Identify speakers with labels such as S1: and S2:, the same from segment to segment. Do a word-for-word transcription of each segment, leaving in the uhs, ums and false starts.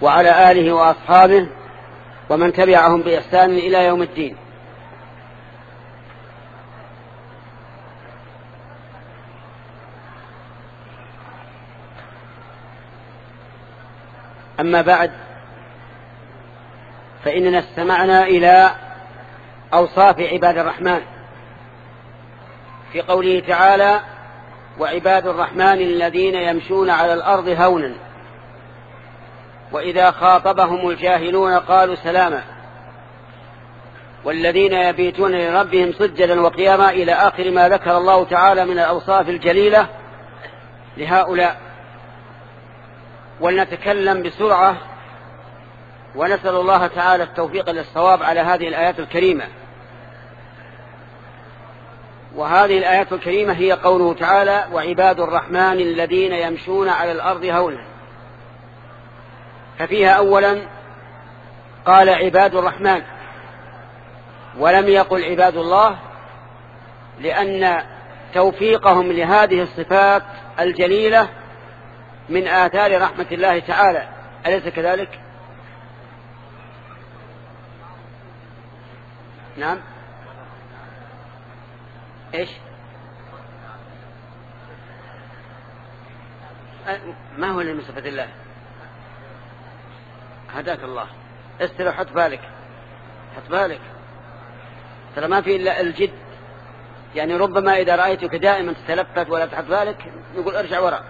S1: وعلى آله وأصحابه ومن تبعهم بإحسان إلى يوم الدين. أما بعد، فإننا استمعنا إلى أوصاف عباد الرحمن في قوله تعالى: وعباد الرحمن الذين يمشون على الأرض هونا وإذا خاطبهم الجاهلون قالوا سلاما والذين يبيتون لربهم سجدا وقياما إلى آخر ما ذكر الله تعالى من الأوصاف الجليلة لهؤلاء. ولنتكلم بسرعة ونسأل الله تعالى التوفيق للصواب على هذه الآيات الكريمة. وهذه الآيات الكريمة هي قوله تعالى: وعباد الرحمن الذين يمشون على الأرض هونا. ففيها أولا قال عباد الرحمن ولم يقل عباد الله، لأن توفيقهم لهذه الصفات الجليلة من آثار رحمة الله تعالى، أليس كذلك؟ نعم. إيش؟ ما هو اللي من صفة الله؟ هداك الله. استر حط بالك، حط بالك، ترى ما في إلا الجد. يعني ربما إذا رأيتك دائما تتلفت ولا تحط بالك نقول ارجع وراء.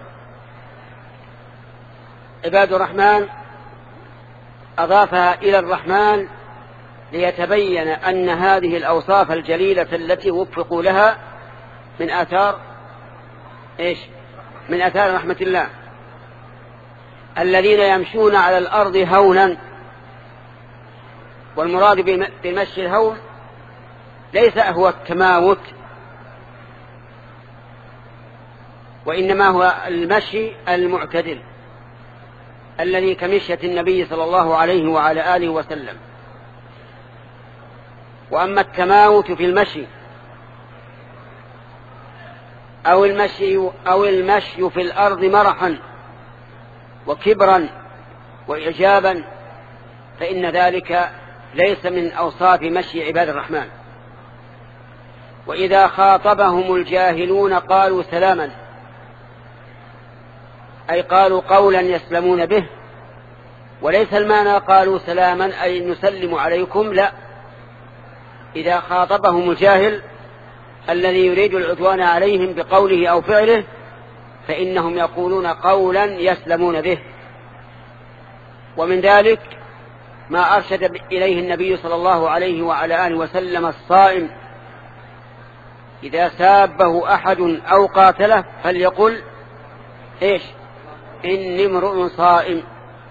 S1: عباد الرحمن أضافها إلى الرحمن ليتبين أن هذه الأوصاف الجليلة التي وفقوا لها من آثار إيش؟ من آثار رحمة الله. الذين يمشون على الأرض هونا، والمراد بمشي الهون ليس هو التماوت، وإنما هو المشي المعتدل الذي كمشية النبي صلى الله عليه وعلى آله وسلم. وأما التماوت في المشي أو المشي, أو المشي في الأرض مرحا وكبرا وإعجابا فإن ذلك ليس من أوصاف مشي عباد الرحمن. وإذا خاطبهم الجاهلون قالوا سلاما، أي قالوا قولا يسلمون به، وليس المعنى قالوا سلاما أي نسلم عليكم، لا. إذا خاطبهم الجاهل الذي يريد العدوان عليهم بقوله أو فعله فإنهم يقولون قولا يسلمون به. ومن ذلك ما أرشد إليه النبي صلى الله عليه وعلى آله وسلم الصائم: إذا سابه أحد أو قاتله فليقل إيش؟ إني امرؤ صائم.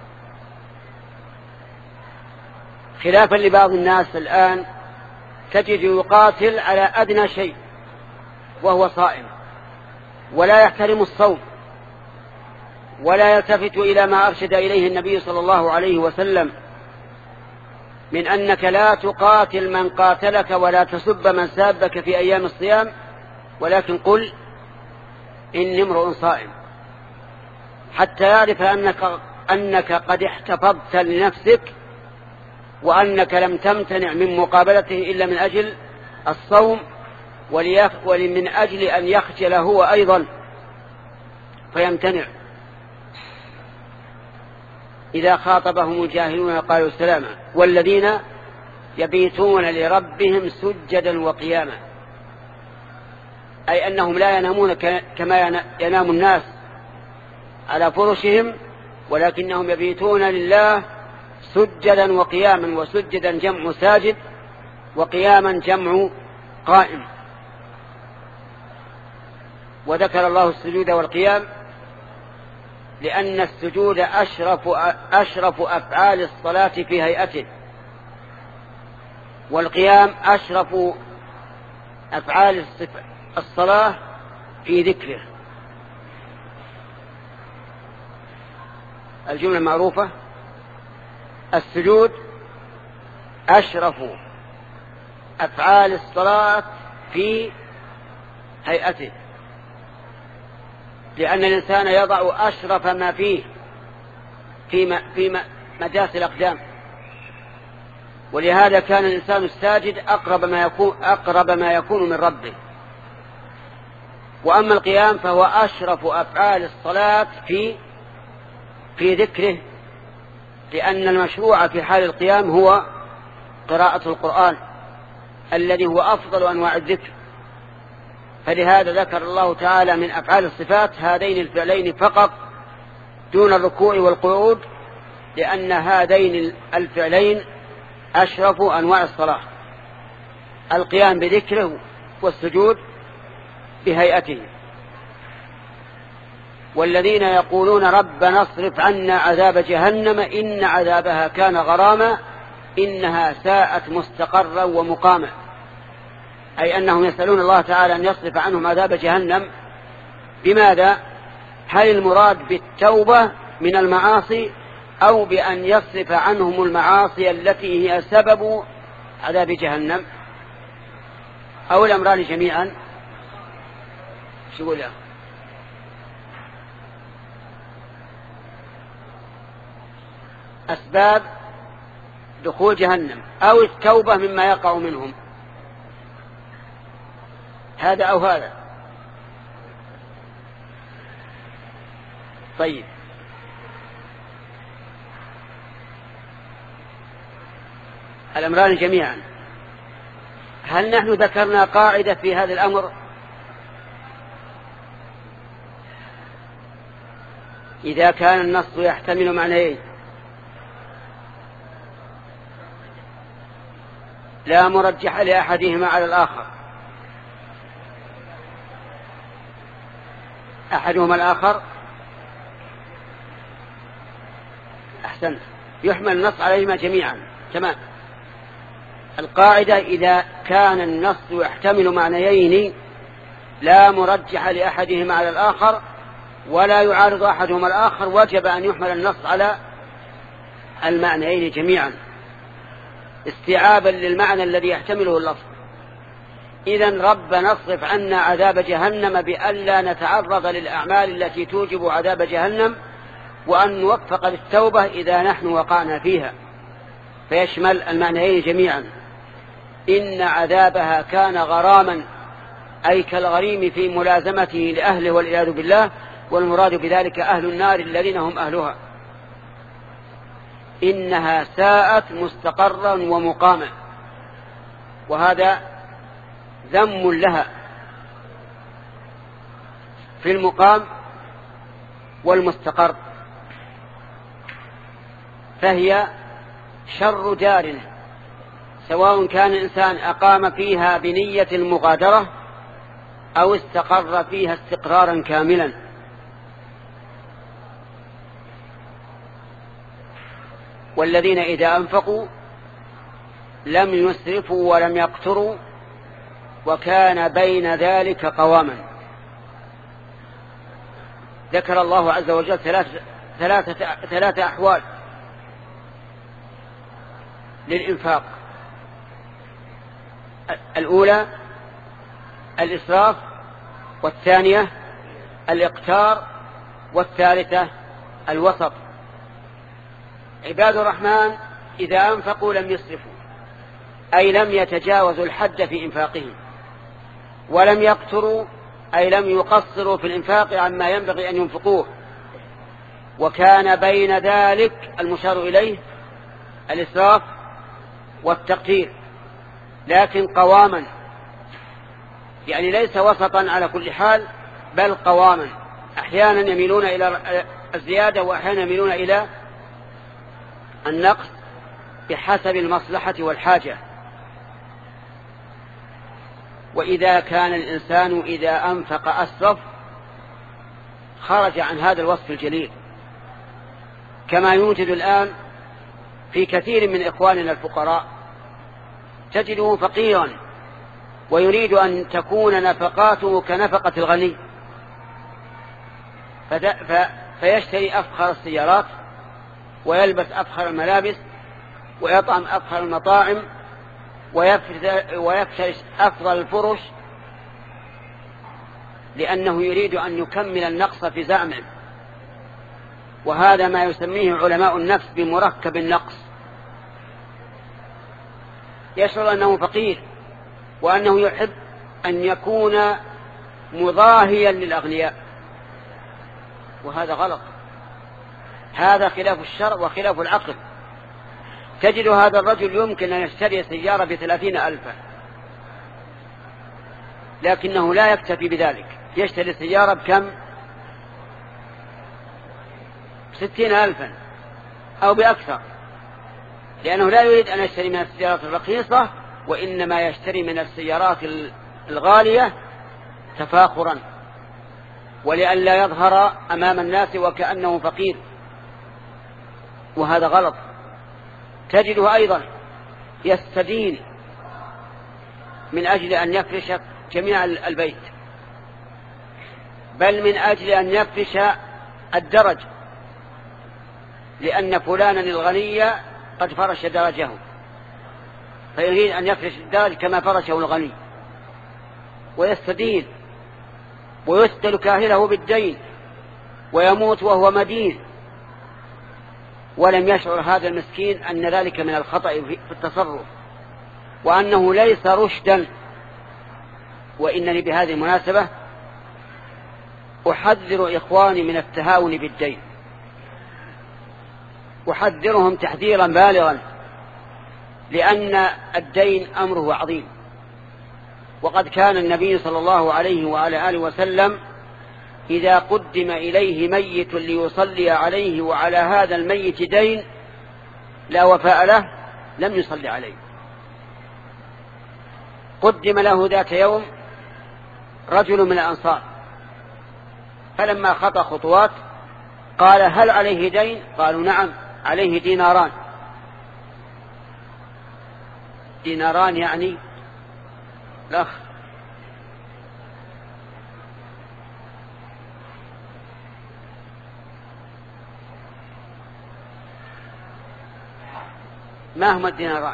S1: خلافا لبعض الناس الآن تجد يقاتل على أدنى شيء وهو صائم، ولا يحترم الصوم، ولا يلتفت إلى ما أرشد إليه النبي صلى الله عليه وسلم من أنك لا تقاتل من قاتلك ولا تسب من سابك في أيام الصيام، ولكن قل إني امرؤ صائم، حتى يعرف أنك, أنك قد احتفظت لنفسك وأنك لم تمتنع من مقابلته إلا من أجل الصوم ومن أجل أن يخجل هو أيضا فيمتنع. إذا خاطبهم الجاهلون قالوا سلاما والذين يبيتون لربهم سجدا وقياما، أي أنهم لا ينامون كما ينام الناس على فرشهم، ولكنهم يبيتون لله سجدا وقياما. وسجدا جمع ساجد، وقياما جمع قائم. وذكر الله السجود والقيام لأن السجود أشرف, أشرف أفعال الصلاة في هيئته، والقيام أشرف أفعال الصلاة في ذكره. الجملة معروفة: السجود أشرف أفعال الصلاة في هيئته، لأن الإنسان يضع أشرف ما فيه في, في مجاس الأقدام. ولهذا كان الإنسان الساجد أقرب ما يكون, أقرب ما يكون من ربه. وأما القيام فهو أشرف أفعال الصلاة في في ذكره، لأن المشروع في حال القيام هو قراءة القرآن الذي هو أفضل أنواع الذكر. فلهذا ذكر الله تعالى من أفعال الصفات هذين الفعلين فقط دون الركوع والقعود، لأن هذين الفعلين أشرف أنواع الصلاة: القيام بذكره والسجود بهيئته. والذين يقولون ربنا اصرف عنا عذاب جهنم إن عذابها كان غراما إنها ساءت مستقرا ومقاما، أي أنهم يسألون الله تعالى أن يصرف عنهم عذاب جهنم. بماذا؟ هل المراد بالتوبة من المعاصي أو بأن يصرف عنهم المعاصي التي هي سبب عذاب جهنم، أو الأمران جميعا؟ شو يقول يا أخي؟ أسباب دخول جهنم أو التوبة مما يقع منهم، هذا أو هذا. طيب، الأمران جميعا. هل نحن ذكرنا قاعدة في هذا الأمر؟ إذا كان النص يحتمل معنيين لا مرجح لأحدهما على الآخر، أحدهما الآخر، أحسنت، يحمل النص عليهما جميعا. تمام. القاعدة إذا كان النص يحتمل معنيين لا مرجح لأحدهما على الآخر ولا يعارض أحدهما الآخر، وجب أن يحمل النص على المعنيين جميعا استيعابا للمعنى الذي يحتمله اللفظ. إذن ربنا اصرف عنا عذاب جهنم بألا نتعرض للأعمال التي توجب عذاب جهنم، وأن نوفق للتوبة إذا نحن وقعنا فيها، فيشمل المعنيين جميعا. إن عذابها كان غراما، أي كالغريم في ملازمته لأهله والعياذ بالله، والمراد بذلك أهل النار الذين هم أهلها. إنها ساءت مستقرا ومقاما، وهذا ذم لها في المقام والمستقر، فهي شر دار، سواء كان الإنسان أقام فيها بنية المغادرة أو استقر فيها استقرارا كاملا. والذين إذا أنفقوا لم يسرفوا ولم يقتروا وكان بين ذلك قواما. ذكر الله عز وجل ثلاثة, ثلاثة, ثلاثة أحوال للإنفاق: الأولى الإسراف، والثانية الإقتار، والثالثة الوسط. عباد الرحمن إذا أنفقوا لم يسرفوا، أي لم يتجاوزوا الحد في إنفاقهم، ولم يقتروا، أي لم يقصروا في الإنفاق عما ينبغي أن ينفقوه، وكان بين ذلك المشار إليه الإسراف والتقتير، لكن قواما، يعني ليس وسطا على كل حال بل قواما، أحيانا يميلون إلى الزيادة وأحيانا يميلون إلى النقص بحسب المصلحة والحاجة. وإذا كان الإنسان إذا أنفق أسرف خرج عن هذا الوصف الجليل، كما يوجد الآن في كثير من إخواننا الفقراء، تجده فقيرا ويريد أن تكون نفقاته كنفقة الغني، فيشتري أفخر السيارات ويلبس أفخر الملابس ويطعم أفخر المطاعم ويفترش أفضل الفرش، لأنه يريد أن يكمل النقص في زعمه. وهذا ما يسميه علماء النفس بمركب النقص، يشعر أنه فقير وأنه يحب أن يكون مضاهيا للأغنياء، وهذا غلط، هذا خلاف الشرع وخلاف العقل. تجد هذا الرجل يمكن أن يشتري سيارة بثلاثين ألفا، لكنه لا يكتفي بذلك، يشتري سيارة بكم؟ ستين ألفا أو بأكثر، لأنه لا يريد أن يشتري من السيارات الرخيصة، وإنما يشتري من السيارات الغالية تفاخرا ولئلا يظهر أمام الناس وكأنه فقير، وهذا غلط. تجده أيضا يستدين من أجل أن يفرش جميع البيت، بل من أجل أن يفرش الدرج، لأن فلانا الغني قد فرش درجه، فيريد أن يفرش الدرج كما فرشه الغني، ويستدين ويسدل كاهله بالدين ويموت وهو مدين، ولم يشعر هذا المسكين أن ذلك من الخطأ في التصرف، وأنه ليس رشدا. وإنني بهذه المناسبة أحذر إخواني من التهاون بالدين، أحذرهم تحذيرا بالغا، لأن الدين أمره عظيم، وقد كان النبي صلى الله عليه وعلى آله وسلم إذا قدم إليه ميت ليصلي عليه وعلى هذا الميت دين لا وفاء له لم يصلي عليه. قدم له ذات يوم رجل من الأنصار، فلما خطى خطوات قال: هل عليه دين؟ قالوا: نعم، عليه ديناران. ديناران يعني الأخ ما هما الديناران؟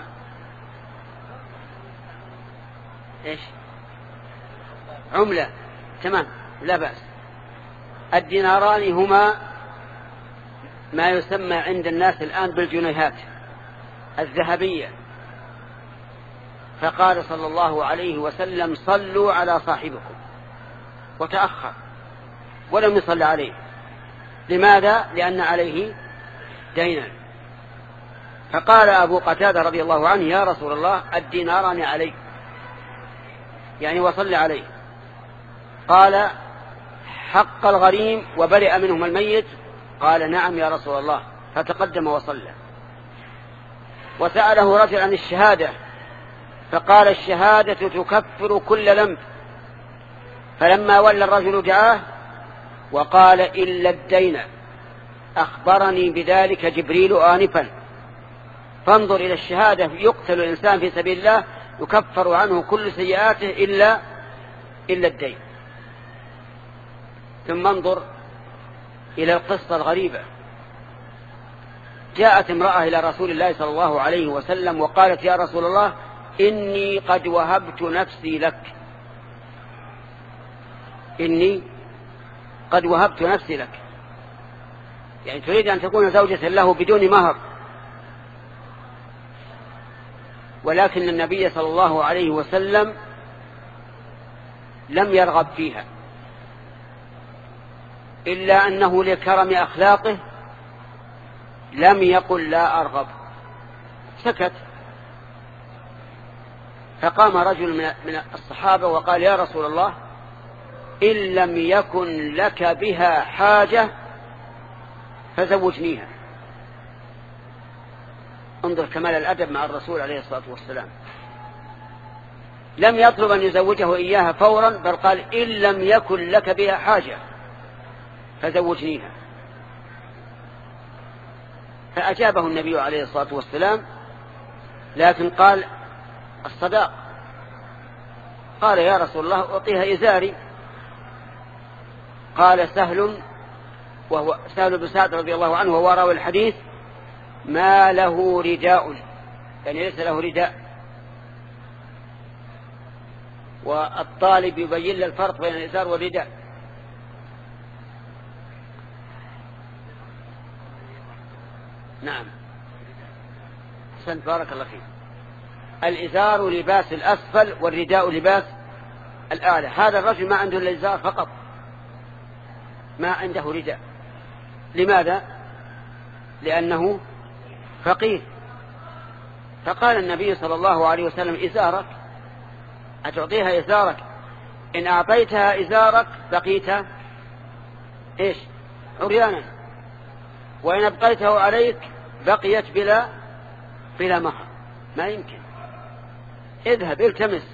S1: ايش؟ عملة، تمام، لا بأس. الديناران هما ما يسمى عند الناس الآن بالجنيهات الذهبية. فقال صلى الله عليه وسلم: صلوا على صاحبكم، وتأخر ولم يصل عليه. لماذا؟ لأن عليه دينا. فقال أبو قتادة رضي الله عنه: يا رسول الله، الديناران عليه، يعني وصل عليه. قال: حق الغريم وبرئ منهم الميت؟ قال: نعم يا رسول الله. فتقدم وصلى. وسأله رجل عن الشهادة، فقال: الشهادة تكفر كل ذنب. فلما ولى الرجل دعاه وقال: إلا الدين، أخبرني بذلك جبريل آنفا. فانظر إلى الشهادة، يقتل الإنسان في سبيل الله يكفر عنه كل سيئاته إلا إلا الدين. ثم انظر إلى القصة الغريبة. جاءت امرأة إلى رسول الله صلى الله عليه وسلم وقالت: يا رسول الله، إني قد وهبت نفسي لك، إني قد وهبت نفسي لك، يعني تريد أن تكون زوجة له بدون مهر. ولكن النبي صلى الله عليه وسلم لم يرغب فيها، إلا أنه لكرم أخلاقه لم يقل لا أرغب، سكت. فقام رجل من الصحابة وقال: يا رسول الله، إن لم يكن لك بها حاجة فزوجنيها. انظر كمال الأدب مع الرسول عليه الصلاة والسلام، لم يطلب أن يزوجه إياها فورا، بل قال: إن لم يكن لك بها حاجة فزوجنيها. فأجابه النبي عليه الصلاة والسلام، لكن قال: الصداق. قال: يا رسول الله، أعطيها إزاري. قال سهل، وهو سهل بن سعد رضي الله عنه وهو راوي الحديث: ما له رداء، يعني ليس له رداء. والطالب يبين الفرق بين الإزار والرداء. نعم، أحسنت، بارك الله فيك. الإزار لباس الأسفل والرداء لباس الأعلى. هذا الرجل ما عنده إلا الإزار فقط، ما عنده رداء. لماذا؟ لأنه فقير. فقال النبي صلى الله عليه وسلم: إزارك، أتعطيها إزارك؟ إن أعطيتها إزارك بقيت إيش؟ عريانا، وإن أبقيته عليك بقيت بلا بلا مهر. ما يمكن. اذهب التمس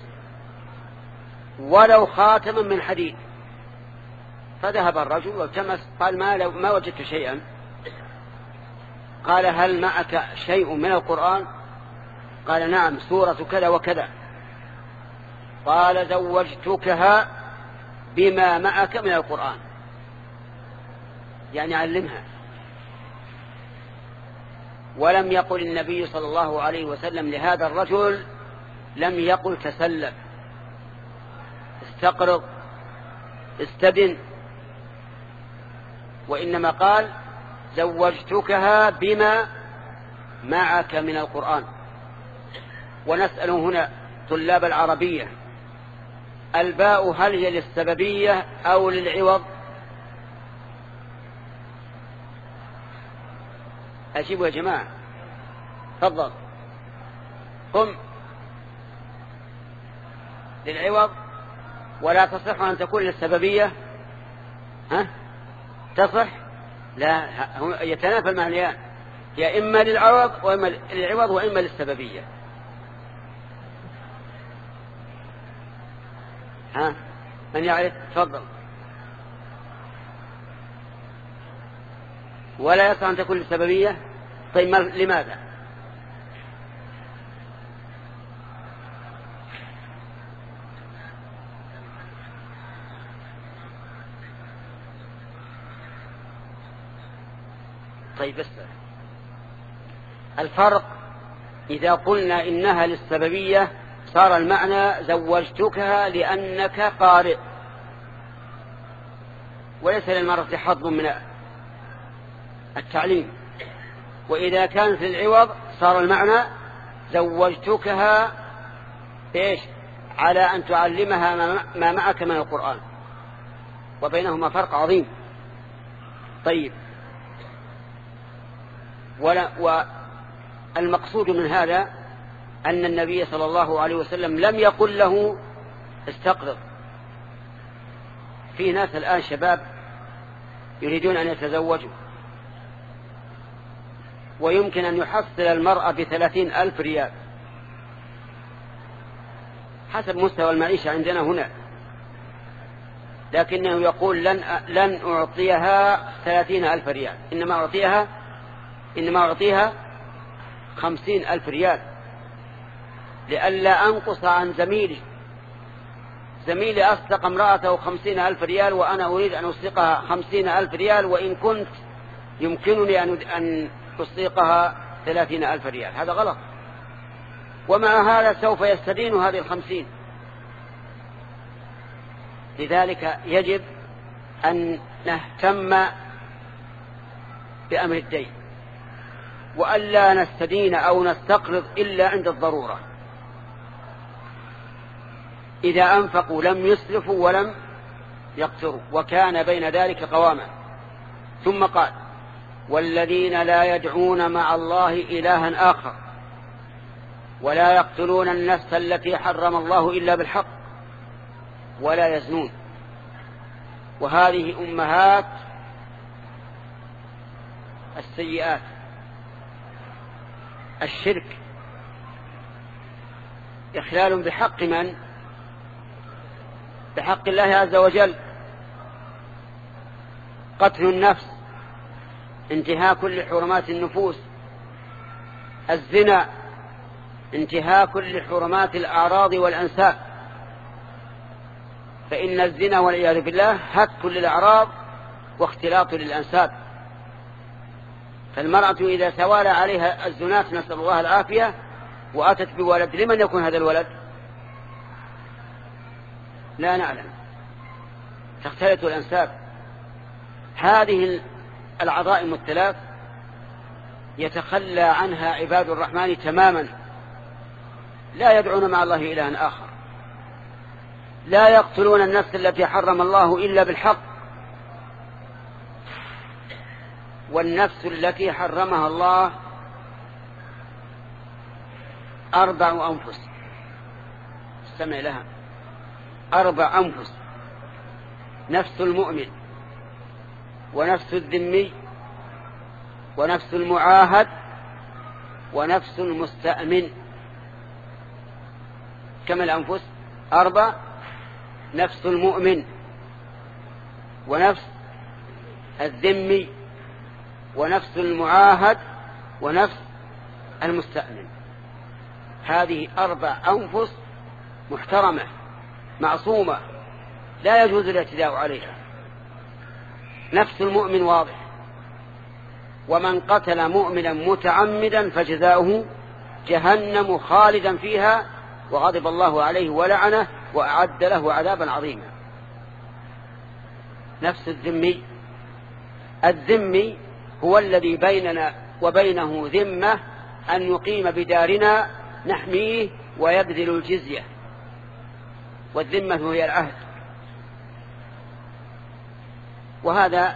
S1: ولو خاتما من حديد. فذهب الرجل والتمس، قال: ما, لو ما وجدت شيئا. قال: هل معك شيء من القرآن؟ قال: نعم، سورة كذا وكذا. قال: زوجتكها بما معك من القرآن، يعني علمها. ولم يقل النبي صلى الله عليه وسلم لهذا الرجل، لم يقل تسلف، استقرض، استدن، وإنما قال: زوجتكها بما معك من القرآن. ونسأل هنا طلاب العربية: الباء هل هي للسببية أو للعوض؟ أجيبوا يا جماعة، تفضل. قم. للعوض، ولا تصح أن تكون للسببية. ها؟ تصح؟ لا، يتنافى المعنيان، يا إما للعوض وإما للعوض وإما للسببية. ها؟ من يعرف؟ تفضل. ولا يصح أن تكون للسببية. طيب لماذا؟ طيب بس الفرق، إذا قلنا إنها للسببية صار المعنى زوجتكها لأنك قارئ، وليس للمرأة حظ من التعليم. وإذا كانت للعوض صار المعنى زوجتكها إيش؟ على أن تعلمها ما معك من القرآن، وبينهما فرق عظيم. طيب، ولا والمقصود من هذا أن النبي صلى الله عليه وسلم لم يقل له استقرض. في ناس الآن شباب يريدون أن يتزوجوا، ويمكن أن يحصل المرأة بثلاثين ألف ريال حسب مستوى المعيشة عندنا هنا، لكنه يقول: لن لن أعطيها ثلاثين ألف ريال، إنما أعطيها إنما أعطيها خمسين ألف ريال، لئلا أنقص عن زميلي. زميلي أصدق امرأته خمسين ألف ريال، وأنا أريد أن أصدقها خمسين ألف ريال، وإن كنت يمكنني أن أصدقها ثلاثين ألف ريال. هذا غلط. ومع هذا سوف يستدين هذه الخمسين. لذلك يجب أن نهتم بأمر الدين، وألا نستدين أو نستقرض إلا عند الضرورة. إذا أنفقوا لم يسرفوا ولم يقتروا، وكان بين ذلك قواما. ثم قال: والذين لا يدعون مع الله إلها آخر ولا يقتلون النفس التي حرم الله إلا بالحق ولا يزنون. وهذه أمهات السيئات، الشرك، إخلال بحق من؟ بحق الله عز وجل. قتل النفس، انتهاك لحرمات النفوس. الزنا، انتهاك لحرمات الأعراض والأنساب، فإن الزنا والعياذ بالله هتك للأعراض واختلاط للأنساب. فالمرأة إذا توالى عليها الزنات، نسأل الله العافية، وأتت بولد، لمن يكون هذا الولد؟ لا نعلم. تختلط الأنساب. هذه العظائم الثلاث يتخلى عنها عباد الرحمن تماما، لا يدعون مع الله إلها آخر، لا يقتلون النفس التي حرم الله إلا بالحق، والنفس التي حرمها الله أربع أنفس، استمع لها، أربع أنفس: نفس المؤمن، ونفس الذمي، ونفس المعاهد، ونفس المستأمن. كم الأنفس؟ أربع: نفس المؤمن، ونفس الذمي، ونفس المعاهد، ونفس المستأمن. هذه أربع أنفس محترمة معصومة لا يجوز الاعتداء عليها. نفس المؤمن واضح: ومن قتل مؤمنا متعمدا فجزاؤه جهنم خالدا فيها وغضب الله عليه ولعنه وأعد له عذابا عظيما. نفس الذمي: الذمي هو الذي بيننا وبينه ذمة أن يقيم بدارنا نحميه ويبذل الجزية، والذمة هي العهد. وهذا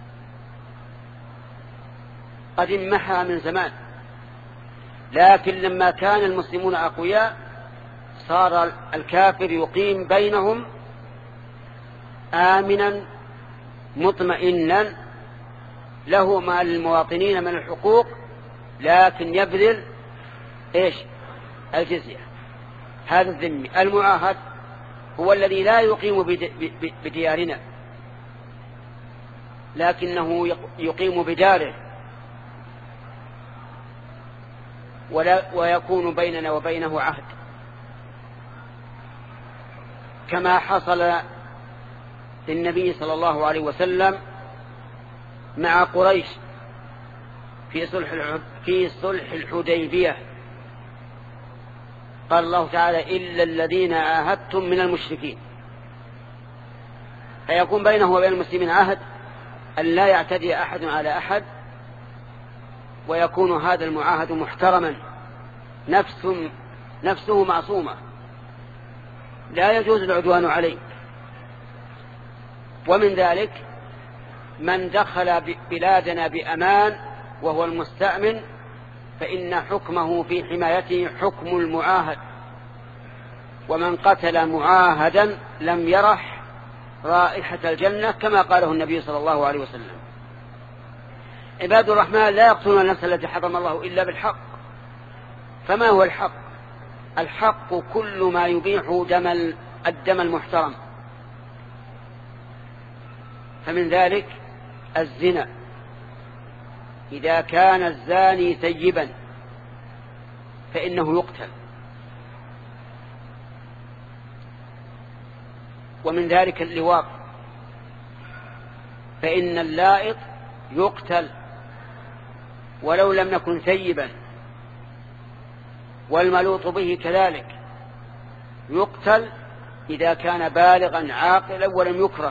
S1: قد انمحى من زمان، لكن لما كان المسلمون أقوياء صار الكافر يقيم بينهم آمنا مطمئنا، له ما للمواطنين من الحقوق، لكن يبذل إيش؟ الجزية. هذا الذمي. المعاهد هو الذي لا يقيم بديارنا، لكنه يقيم بداره، ولا ويكون بيننا وبينه عهد، كما حصل للنبي صلى الله عليه وسلم مع قريش في صلح في صلح الحديبية. قال الله تعالى: إلا الذين عاهدتم من المشركين. فيكون بينه وبين المسلمين عهد أن لا يعتدي أحد على أحد، ويكون هذا المعاهد محترما، نفس نفسه معصومة لا يجوز العدوان عليه. ومن ذلك من دخل بلادنا بأمان وهو المستأمن، فإن حكمه في حمايته حكم المعاهد، ومن قتل معاهدا لم يرح رائحة الجنة، كما قاله النبي صلى الله عليه وسلم. عباد الرحمن لا يقتلون النفس التي حرم الله إلا بالحق. فما هو الحق؟ الحق كل ما يبيح دم الدم المحترم، فمن ذلك الزنا. إذا كان الزاني ثيبا فإنه يقتل. ومن ذلك اللواط، فإن اللائط يقتل ولو لم يكن ثيبا، والملوط به كذلك يقتل إذا كان بالغا عاقلا ولم يكره.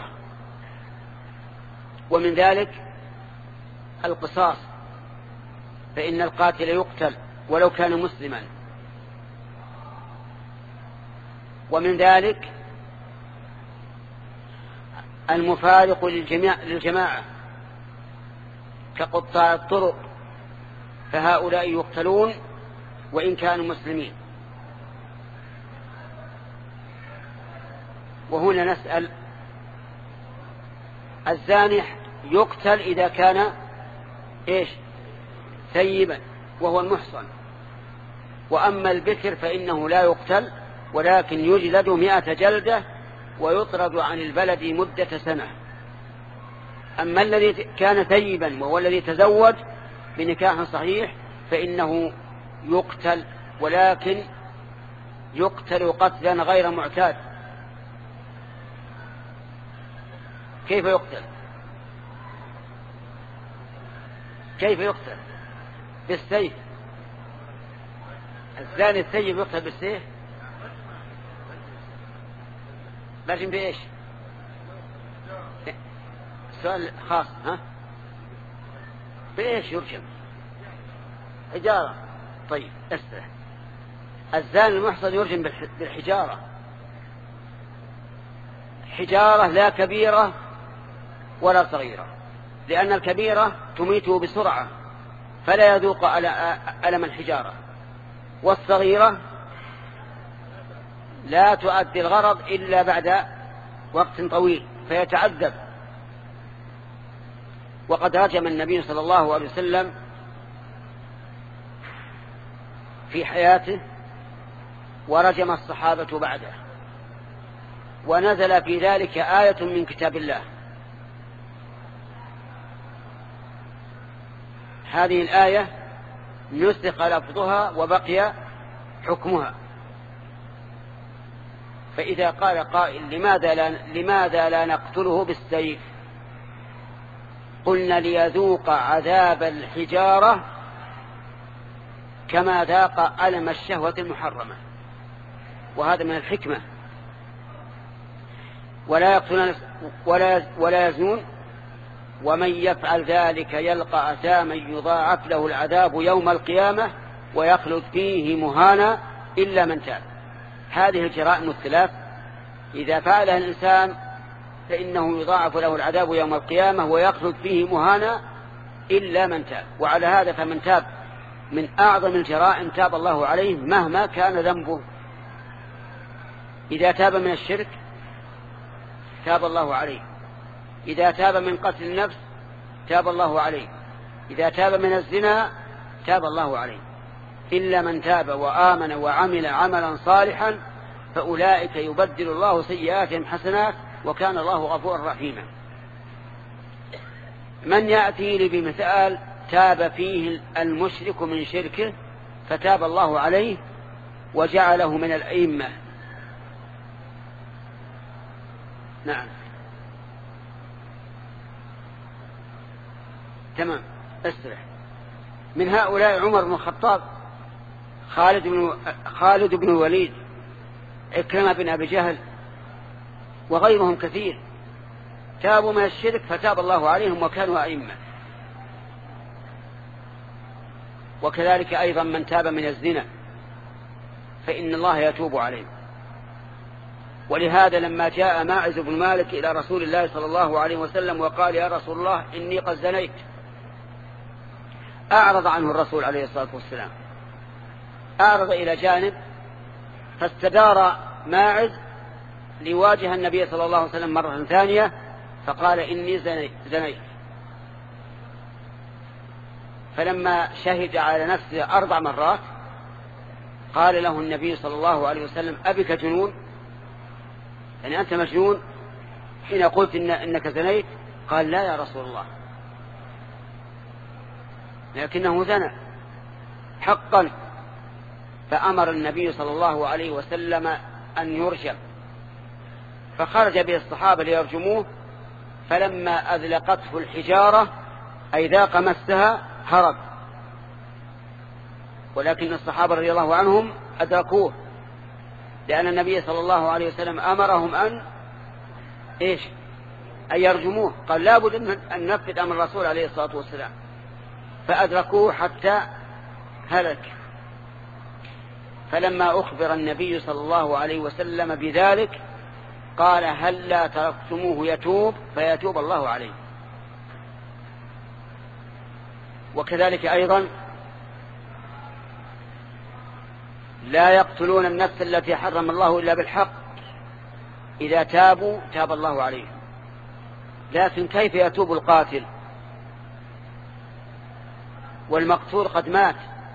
S1: ومن ذلك القصاص، فإن القاتل يقتل ولو كان مسلما. ومن ذلك المفارق للجماعة كقطاع الطرق، فهؤلاء يقتلون وإن كانوا مسلمين. وهنا نسأل: الزاني يقتل إذا كان إيش؟ ثيبا وهو المحصن. وأما البكر فإنه لا يقتل، ولكن يجلد مئة جلدة ويطرد عن البلد مدة سنة. أما الذي كان ثيبا وهو الذي تزوج بنكاح صحيح فإنه يقتل، ولكن يقتل قتلا غير معتاد. كيف يقتل؟ كيف يقتل؟ بالسيف. الزاني الثيب يقتل بالسيف؟ لكن بإيش؟ سؤال خاص. ها؟ بإيش يرجم؟ حجارة. طيب اسمع، الزاني المحصن يرجم بالحجارة، حجارة لا كبيرة ولا صغيرة، لأن الكبيرة تميته بسرعة فلا يذوق ألم الحجارة، والصغيرة لا تؤدي الغرض إلا بعد وقت طويل فيتعذب. وقد رجم النبي صلى الله عليه وسلم في حياته ورجم الصحابة بعده، ونزل في ذلك آية من كتاب الله. هذه الآية نسخ لفظها وبقي حكمها. فإذا قال قائل لماذا لا, لماذا لا نقتله بالسيف؟ قلنا ليذوق عذاب الحجارة كما ذاق ألم الشهوة المحرمة، وهذا من الحكمة. ولا يقتلون ولا, ولا يزنون، ومن يفعل ذلك يلقى أثاما يضاعف له العذاب يوم القيامة ويخلد فيه مهانا إلا من تاب. هذه الجرائم الثلاث إذا فعلها الإنسان فإنه يضاعف له العذاب يوم القيامة ويخلد فيه مهانا إلا من تاب. وعلى هذا فمن تاب من أعظم الجرائم تاب الله عليه مهما كان ذنبه. إذا تاب من الشرك تاب الله عليه، إذا تاب من قتل النفس تاب الله عليه، إذا تاب من الزنا تاب الله عليه. إلا من تاب وآمن وعمل عملا صالحا فأولئك يبدل الله سيئاتهم حسنات وكان الله غفورا رحيما. من يأتي لي بمثال تاب فيه المشرك من شركه فتاب الله عليه وجعله من الأئمة؟ نعم تمام اسرح. من هؤلاء عمر بن الخطاب، خالد بن خالد بن الوليد، عكرمة بن أبي جهل، وغيرهم كثير تابوا من الشرك فتاب الله عليهم وكانوا أئمة. وكذلك أيضا من تاب من الزنا فإن الله يتوب عليه. ولهذا لما جاء ماعز بن مالك إلى رسول الله صلى الله عليه وسلم وقال يا رسول الله إني قد زنيت، أعرض عنه الرسول عليه الصلاة والسلام، أعرض إلى جانب، فاستدار ماعز ليواجه النبي صلى الله عليه وسلم مرة ثانية فقال إني زنيت. فلما شهد على نفسه أربع مرات قال له النبي صلى الله عليه وسلم أبك جنون؟ يعني أنت مجنون حين قلت إن إنك زنيت؟ قال لا يا رسول الله، لكنه زنى حقا. فأمر النبي صلى الله عليه وسلم أن يرجم، فخرج به الصحابة ليرجموه، فلما أذلقته الحجارة أي ذاق مسها هرب، ولكن الصحابة رضي الله عنهم أدركوه، لأن النبي صلى الله عليه وسلم أمرهم أن إيش أن يرجموه. قال لا بد أن ننفذ أمر الرسول عليه الصلاة والسلام، فأدركوه حتى هلك. فلما أخبر النبي صلى الله عليه وسلم بذلك قال هل لا تركتموه يتوب فيتوب الله عليه. وكذلك أيضا لا يقتلون النفس التي حرم الله إلا بالحق، إذا تابوا تاب الله عليهم. لكن كيف يتوب القاتل والمقتول قد مات؟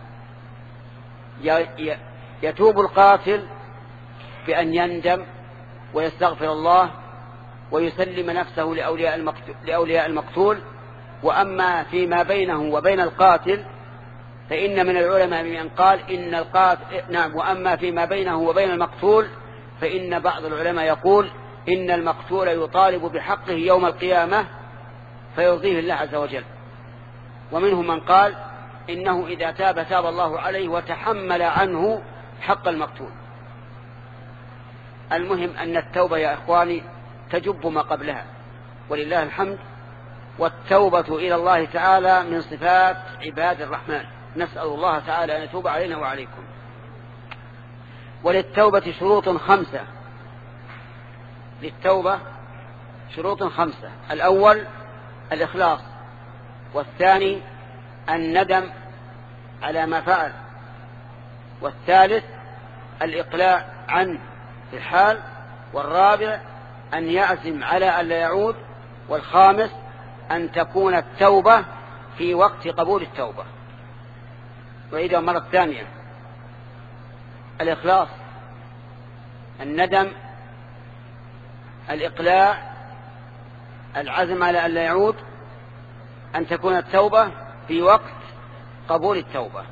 S1: يتوب القاتل بأن يندم ويستغفر الله ويسلم نفسه لأولياء المقتول, لأولياء المقتول. وأما فيما بينه وبين القاتل فإن من العلماء من قال إن القاتل نعم وأما فيما بينه وبين المقتول فإن بعض العلماء يقول إن المقتول يطالب بحقه يوم القيامة فيرضيه الله عز وجل. ومنهم من قال إنه إذا تاب تاب الله عليه وتحمل عنه حق المقتول. المهم أن التوبة يا إخواني تجب ما قبلها ولله الحمد، والتوبة إلى الله تعالى من صفات عباد الرحمن. نسأل الله تعالى أن يتوب علينا وعليكم. وللتوبة شروط خمسة. للتوبة شروط خمسة: الأول الإخلاص، والثاني الندم على ما فعل، والثالث الإقلاع عنه في الحال، والرابع أن يعزم على أن لا يعود، والخامس أن تكون التوبة في وقت قبول التوبة. وإذا مرة ثانية: الإخلاص، الندم، الإقلاع، العزم على أن لا يعود، أن تكون التوبة في وقت قبول التوبة.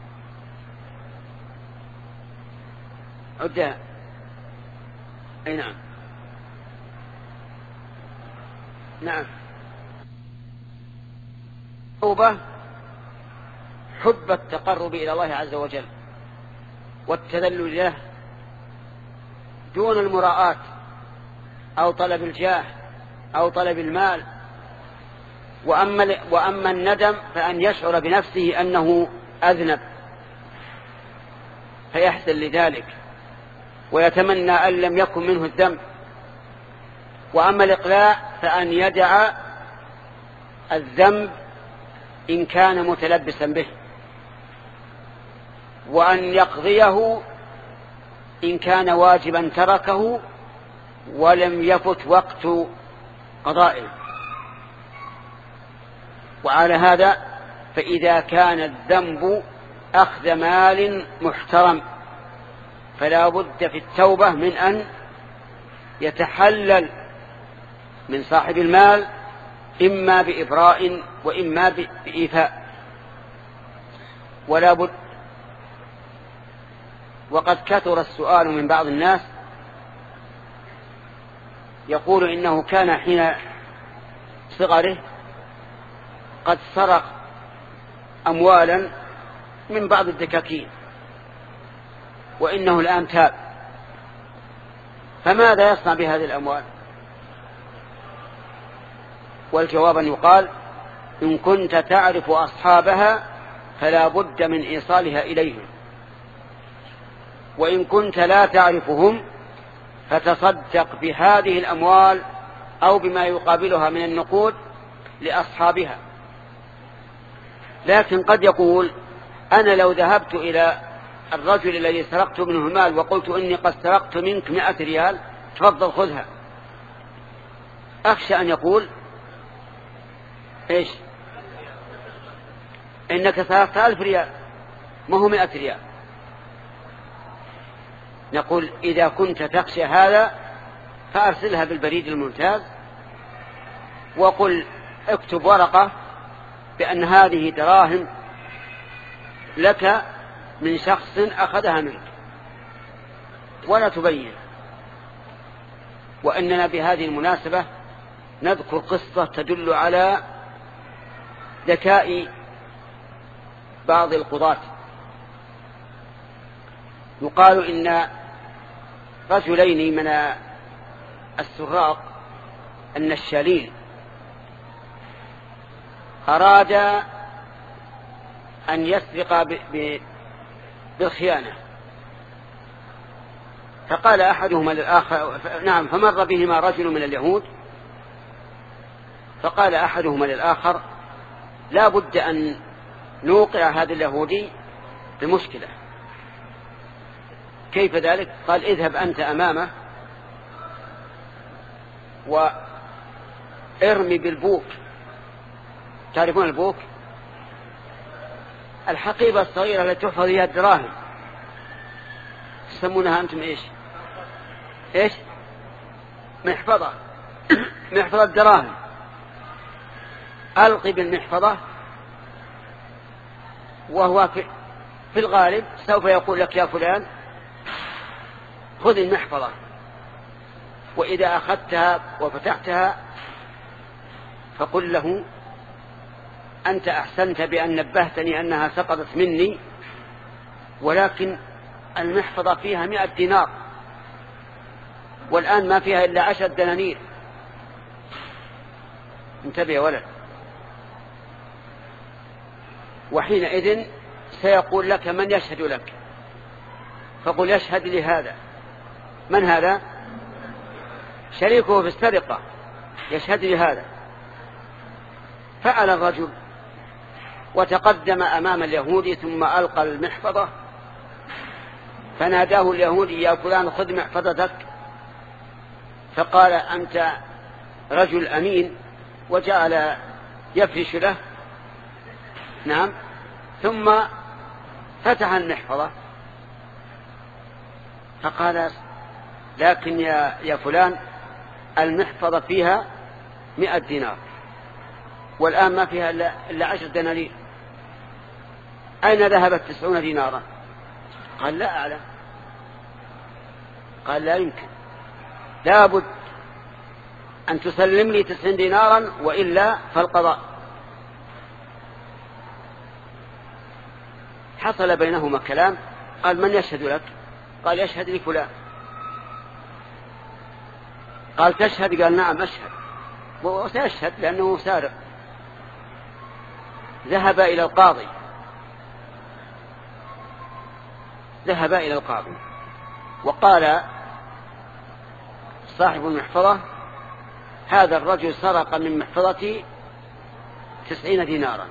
S1: عدها. أي نعم. نعم. التوبة حب التقرب إلى الله عز وجل والتذلل له دون المراءة أو طلب الجاه أو طلب المال. وأما, وأما الندم فأن يشعر بنفسه أنه أذنب فيحزن لذلك ويتمنى أن لم يكن منه الذنب. وأما الإقلاع فأن يدع الذنب إن كان متلبسا به، وأن يقضيه إن كان واجبا تركه ولم يفت وقت قضائه. وعلى هذا فإذا كان الذنب أخذ مال محترم فلا بد في التوبة من أن يتحلل من صاحب المال إما بإبراء وإما بإيفاء، ولا بد. وقد كثر السؤال من بعض الناس يقول إنه كان حين صغره قد سرق أموالا من بعض الدكاكين وإنه الآن تاب، فماذا يصنع بهذه الأموال؟ والجواب أن يقال: إن كنت تعرف أصحابها فلا بد من إيصالها إليهم، وإن كنت لا تعرفهم فتصدق بهذه الأموال أو بما يقابلها من النقود لأصحابها. لكن قد يقول: أنا لو ذهبت إلى الرجل الذي سرقت منه المال وقلت إني قد سرقت منك مئة ريال تفضل خذها، أخشى أن يقول إيش؟ إنك سرقت ألف ريال ما هو مئة ريال. نقول: إذا كنت تخشى هذا فأرسلها بالبريد الممتاز وقل اكتب ورقة بأن هذه دراهم لك من شخص أخذها منك، ولا تبين. وأننا بهذه المناسبة نذكر قصة تدل على ذكاء بعض القضاة. يقال إن رجلين من السراق النشالين أرادا أن يسرق بالخيانة، فقال أحدهما للآخر نعم فمر بهما رجل من اليهود فقال أحدهما للآخر: لا بد أن نوقع هذا اليهودي بمشكلة. كيف ذلك؟ قال: اذهب أنت أمامه وارمي بالبوك. تعرفون البوك؟ الحقيبة الصغيرة التي تحفظ فيها الدراهم، تسمونها أنتم إيش؟ إيش؟ محفظة. محفظة الدراهم. ألقي بالمحفظة، وهو في الغالب سوف يقول لك: يا فلان خذ المحفظة. وإذا أخذتها وفتحتها فقل له: أنت أحسنت بأن نبهتني أنها سقطت مني، ولكن المحفظة فيها مئة دينار والآن ما فيها إلا عشر دنانير. انتبه يا ولد. وحينئذ سيقول لك من يشهد لك، فقل يشهد لهذا. من هذا؟ شريكه في السرقة، يشهد لهذا. فعل الرجل وتقدم أمام اليهودي ثم ألقى المحفظة، فناداه اليهودي يا فلان خذ محفظتك، فقال أنت رجل أمين، وجعل يفرش له. نعم. ثم فتح المحفظة فقال لكن يا, يا فلان المحفظة فيها مئة دينار والآن ما فيها إلا عشر دنانير، أين ذهبت تسعون دينارا؟ قال لا أعلم. قال لا يمكن، لابد أن تسلم لي تسعين دينارا وإلا فالقضاء. حصل بينهما كلام. قال من يشهد لك؟ قال يشهد لي فلان. قال تشهد؟ قال نعم أشهد، وسيشهد لأنه سارق. ذهب إلى القاضي ذهب إلى القاضي وقال صاحب المحفظة هذا الرجل سرق من محفظتي تسعين دينارا.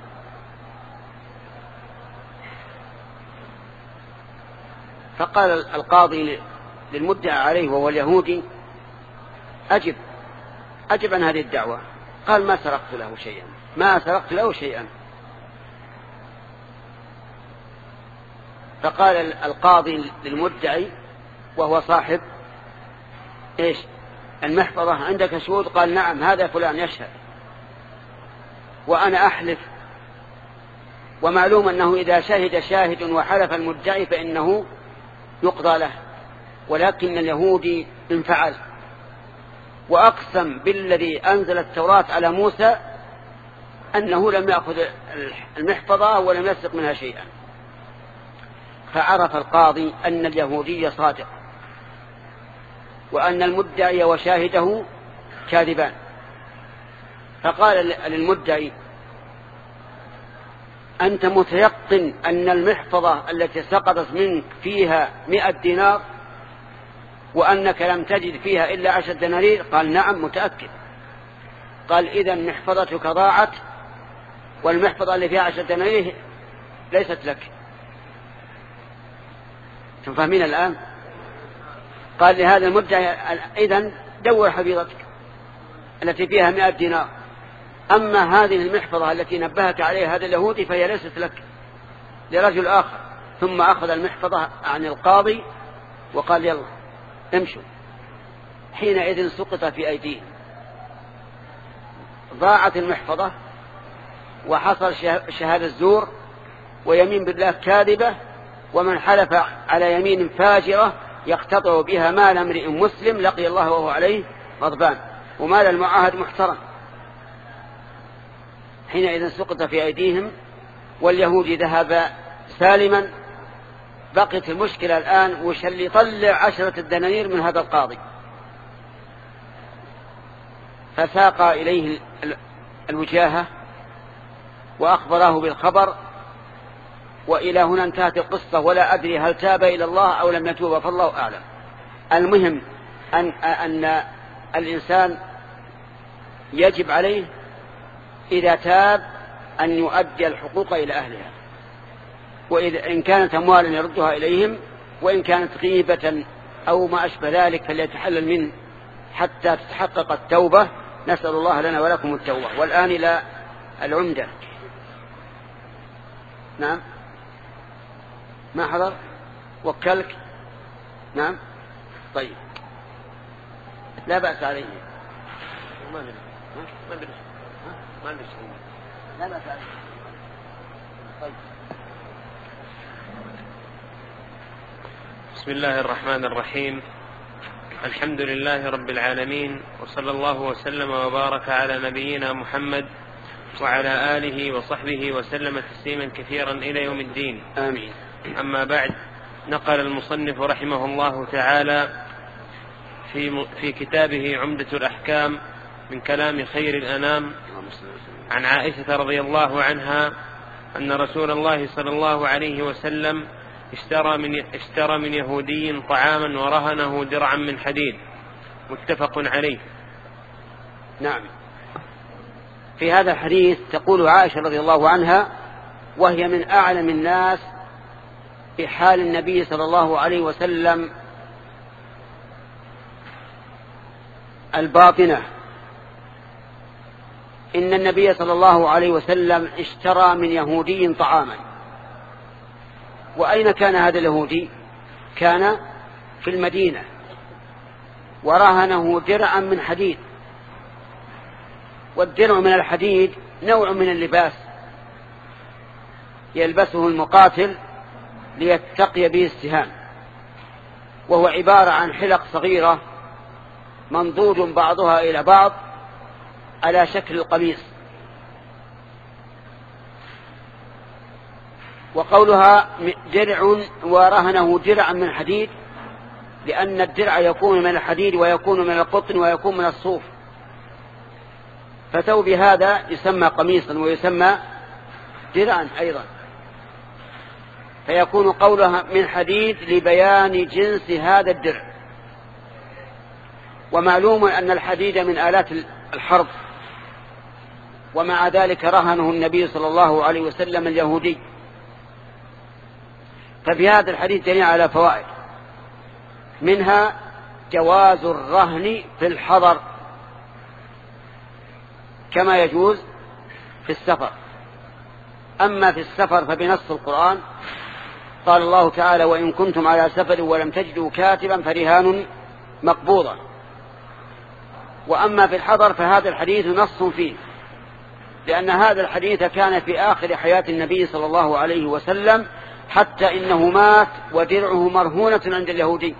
S1: فقال القاضي للمدعى عليه وهو اليهودي أجب أجب عن هذه الدعوة. قال ما سرقت له شيئا ما سرقت له شيئا. فقال القاضي للمدعي وهو صاحب إيش المحفظة عندك شهود؟ قال نعم هذا فلان يشهد وأنا أحلف، ومعلوم أنه إذا شهد شاهد وحلف المدعي فإنه يقضى له، ولكن اليهودي انفعل وأقسم بالذي أنزل التوراة على موسى أنه لم يأخذ المحفظة ولم يسرق منها شيئا. فعرف القاضي أن اليهودي صادق وأن المدعي وشاهده كاذبان. فقال للمدعي أنت متيقن أن المحفظة التي سقطت منك فيها مئة دينار وأنك لم تجد فيها إلا عشر دنانير؟ قال نعم متأكد. قال إذن محفظتك ضاعت والمحفظة اللي فيها عشر دنانير ليست لك. تفهمين الآن؟ قال لهذا المدعي إذن دور حفيظتك التي فيها مئة دينار، أما هذه المحفظة التي نبهك عليها هذا اليهودي فهي ليست لك، لرجل آخر. ثم أخذ المحفظة عن القاضي وقال يلا امشوا. حينئذ سقط في أيديهم، ضاعت المحفظة وحصل شهادة زور ويمين بالله كاذبة، ومن حلف على يمين فاجرة يقتطع بها مال امرئ مسلم لقي الله وهو عليه غضبان ومال المعاهد محترم. حينئذ سقط في أيديهم واليهودي ذهب سالما. بقيت المشكلة الآن وش اللي يطلع عشرة الدنانير من هذا القاضي. فساق إليه الوجاهة وأخبره بالخبر، وإلى هنا انتهت القصة، ولا أدري هل تاب إلى الله أو لم يتوب فالله أعلم. المهم أن, أن الإنسان يجب عليه إذا تاب أن يؤدي الحقوق إلى أهلها، وإذا إن كانت أموالا يردها إليهم، وإن كانت غيبة أو ما أشبه ذلك فليتحلل منه حتى تتحقق التوبة. نسأل الله لنا ولكم التوبة. والآن إلى العمدة. نعم ما حضر وكلك. نعم طيب لا بأس عليه. ما ندري ما ندري ما ندري لا بأس عليه. طيب
S2: بسم الله الرحمن الرحيم. الحمد لله رب العالمين، وصلى الله وسلم وبارك على نبينا محمد وعلى آله وصحبه وسلم تسليما كثيرا إلى يوم الدين.
S1: آمين.
S2: أما بعد، نقل المصنف رحمه الله تعالى في في كتابه عمدة الأحكام من كلام خير الأنام عن عائشة رضي الله عنها أن رسول الله صلى الله عليه وسلم اشترى من, اشترى من يهودي طعاما ورهنه درعا من حديد، متفق عليه.
S1: نعم. في هذا الحديث تقول عائشة رضي الله عنها، وهي من أعلم الناس بحال النبي صلى الله عليه وسلم الباطنة، إن النبي صلى الله عليه وسلم اشترى من يهودي طعاما. وأين كان هذا اليهودي؟ كان في المدينة، ورهنه درعا من حديد. والدرع من الحديد نوع من اللباس يلبسه المقاتل ليتقي به السهام، وهو عبارة عن حلق صغيرة منضود بعضها إلى بعض على شكل القميص. وقولها درع ورهنه درعا من حديد، لأن الدرع يكون من الحديد ويكون من القطن ويكون من الصوف، فثوب هذا يسمى قميصا ويسمى درعا أيضا، فيكون قولها من حديد لبيان جنس هذا الدرع. ومعلوم أن الحديد من آلات الحرب، ومع ذلك رهنه النبي صلى الله عليه وسلم اليهودي. ففي هذا الحديث دليل على فوائد، منها جواز الرهن في الحضر كما يجوز في السفر. أما في السفر فبنص القرآن قال الله تعالى: وإن كنتم على سفر ولم تجدوا كاتبا فرهان مقبوضا. وأما في الحضر فهذا الحديث نص فيه، لأن هذا الحديث كان في آخر حياة النبي صلى الله عليه وسلم، حتى إنه مات ودرعه مرهونة عند اليهودي.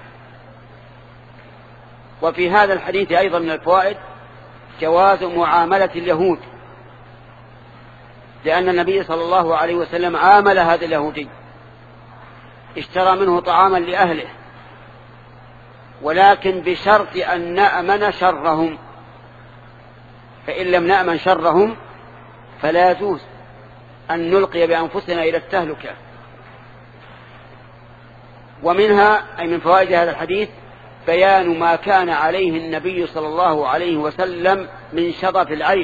S1: وفي هذا الحديث أيضا من الفوائد جواز معاملة اليهود، لأن النبي صلى الله عليه وسلم عامل هذا اليهودي، اشترى منه طعاما لأهله، ولكن بشرط أن نأمن شرهم، فإن لم نأمن شرهم فلا يجوز أن نلقي بأنفسنا إلى التهلكة. ومنها أي من فوائد هذا الحديث بيان ما كان عليه النبي صلى الله عليه وسلم من شظف العيش